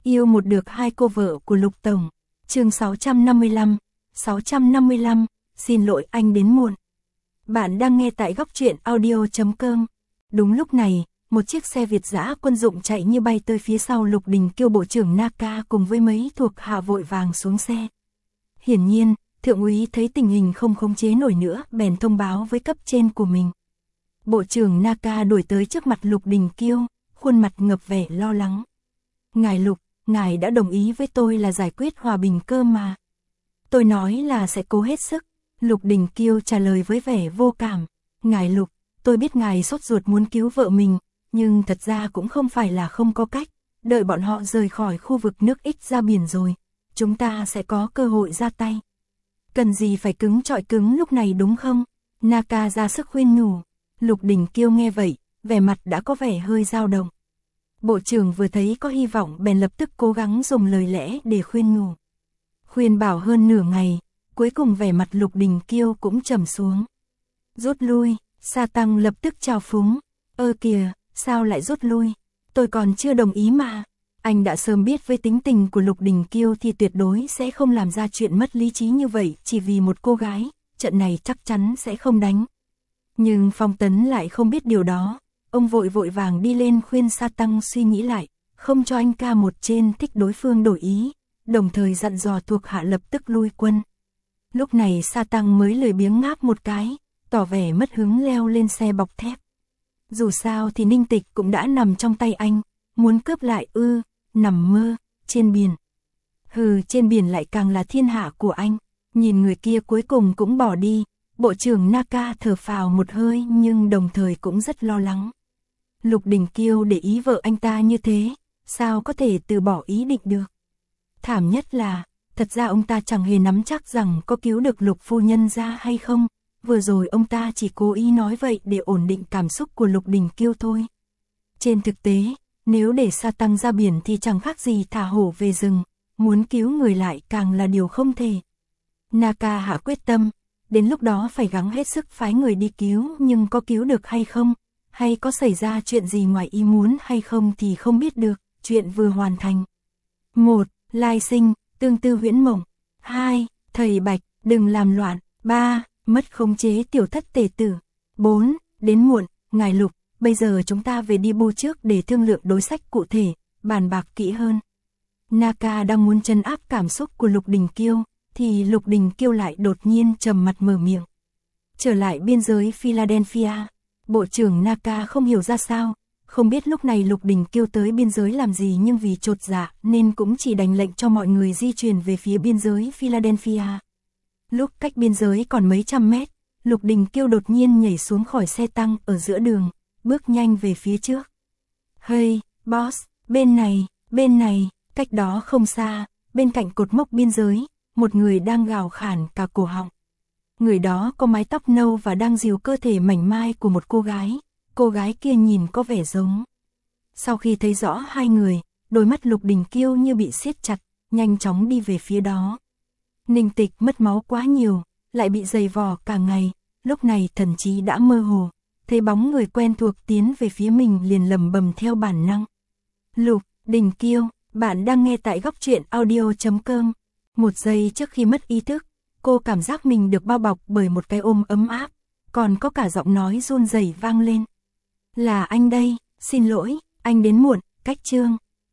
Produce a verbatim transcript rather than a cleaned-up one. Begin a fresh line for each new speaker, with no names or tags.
Yêu một được hai cô vợ của Lục Tổng. Chương sáu trăm năm mươi lăm. sáu trăm năm mươi lăm, xin lỗi anh đến muộn. Bạn đang nghe tại góc truyện audio chấm com. Đúng lúc này, một chiếc xe Việt dã quân dụng chạy như bay tới phía sau Lục Đình Kiêu. Bộ trưởng Naka cùng với mấy thuộc hạ vội vàng xuống xe. Hiển nhiên, thượng úy thấy tình hình không khống chế nổi nữa, bèn thông báo với cấp trên của mình. Bộ trưởng Naka đuổi tới trước mặt Lục Đình Kiêu, khuôn mặt ngập vẻ lo lắng. Ngài Lục, ngài đã đồng ý với tôi là giải quyết hòa bình cơ mà. Tôi nói là sẽ cố hết sức. Lục Đình Kiêu trả lời với vẻ vô cảm. Ngài Lục, tôi biết ngài sốt ruột muốn cứu vợ mình, nhưng thật ra cũng không phải là không có cách. Đợi bọn họ rời khỏi khu vực nước Ích ra biển rồi, chúng ta sẽ có cơ hội ra tay. Cần gì phải cứng trọi cứng lúc này đúng không? Naka ra sức khuyên nhủ. Lục Đình Kiêu nghe vậy, vẻ mặt đã có vẻ hơi dao động. Bộ trưởng vừa thấy có hy vọng bèn lập tức cố gắng dùng lời lẽ để khuyên nhủ. Khuyên bảo hơn nửa ngày, cuối cùng vẻ mặt Lục Đình Kiêu cũng trầm xuống. Rút lui, Sa Tăng lập tức chào phúng. Ơ kìa, sao lại rút lui? Tôi còn chưa đồng ý mà. Anh đã sớm biết với tính tình của Lục Đình Kiêu thì tuyệt đối sẽ không làm ra chuyện mất lý trí như vậy chỉ vì một cô gái, trận này chắc chắn sẽ không đánh. Nhưng Phong Tấn lại không biết điều đó. Ông vội vội vàng đi lên khuyên Sa Tăng suy nghĩ lại, không cho anh ca một trên thích đối phương đổi ý, đồng thời dặn dò thuộc hạ lập tức lui quân. Lúc này Sa Tăng mới lười biếng ngáp một cái, tỏ vẻ mất hứng leo lên xe bọc thép. Dù sao thì Ninh Tịch cũng đã nằm trong tay anh, muốn cướp lại ư, nằm mơ, trên biển. Hừ, trên biển lại càng là thiên hạ của anh. Nhìn người kia cuối cùng cũng bỏ đi, bộ trưởng Naka thở phào một hơi nhưng đồng thời cũng rất lo lắng. Lục Đình Kiêu để ý vợ anh ta như thế, sao có thể từ bỏ ý định được. Thảm nhất là, thật ra ông ta chẳng hề nắm chắc rằng có cứu được Lục phu nhân ra hay không, vừa rồi ông ta chỉ cố ý nói vậy để ổn định cảm xúc của Lục Đình Kiêu thôi. Trên thực tế, nếu để Sa Tăng ra biển thì chẳng khác gì thả hổ về rừng, muốn cứu người lại càng là điều không thể. Naka hạ quyết tâm, đến lúc đó phải gắng hết sức phái người đi cứu, nhưng có cứu được hay không, hay có xảy ra chuyện gì ngoài ý muốn hay không thì không biết được. Chuyện vừa hoàn thành. một. Lai sinh, tương tư huyễn mộng. hai. Thầy Bạch, đừng làm loạn. ba. Mất khống chế tiểu thất tể tử. bốn. Đến muộn, ngài Lục, bây giờ chúng ta về đi bu trước để thương lượng đối sách cụ thể, bàn bạc kỹ hơn. Naka đang muốn trấn áp cảm xúc của Lục Đình Kiêu, thì Lục Đình Kiêu lại đột nhiên trầm mặt mở miệng. Trở lại biên giới Philadelphia, bộ trưởng Naka không hiểu ra sao, không biết lúc này Lục Đình Kiêu tới biên giới làm gì, nhưng vì chột dạ nên cũng chỉ đành lệnh cho mọi người di chuyển về phía biên giới Philadelphia. Lúc cách biên giới còn mấy trăm mét, Lục Đình Kiêu đột nhiên nhảy xuống khỏi xe tăng ở giữa đường, bước nhanh về phía trước. Hey, boss, bên này, bên này, cách đó không xa, bên cạnh cột mốc biên giới, một người đang gào khản cả cổ họng. Người đó có mái tóc nâu và đang dìu cơ thể mảnh mai của một cô gái, cô gái kia nhìn có vẻ giống. Sau khi thấy rõ hai người, đôi mắt Lục Đình Kiêu như bị siết chặt, nhanh chóng đi về phía đó. Ninh Tịch mất máu quá nhiều, lại bị giày vò cả ngày, lúc này thần trí đã mơ hồ, thấy bóng người quen thuộc tiến về phía mình liền lẩm bẩm theo bản năng. Lục Đình Kiêu, bạn đang nghe tại góc truyện audio chấm com. Một giây trước khi mất ý thức, cô cảm giác mình được bao bọc bởi một cái ôm ấm áp, còn có cả giọng nói run rẩy vang lên. Là anh đây, xin lỗi, anh đến muộn, cách chương.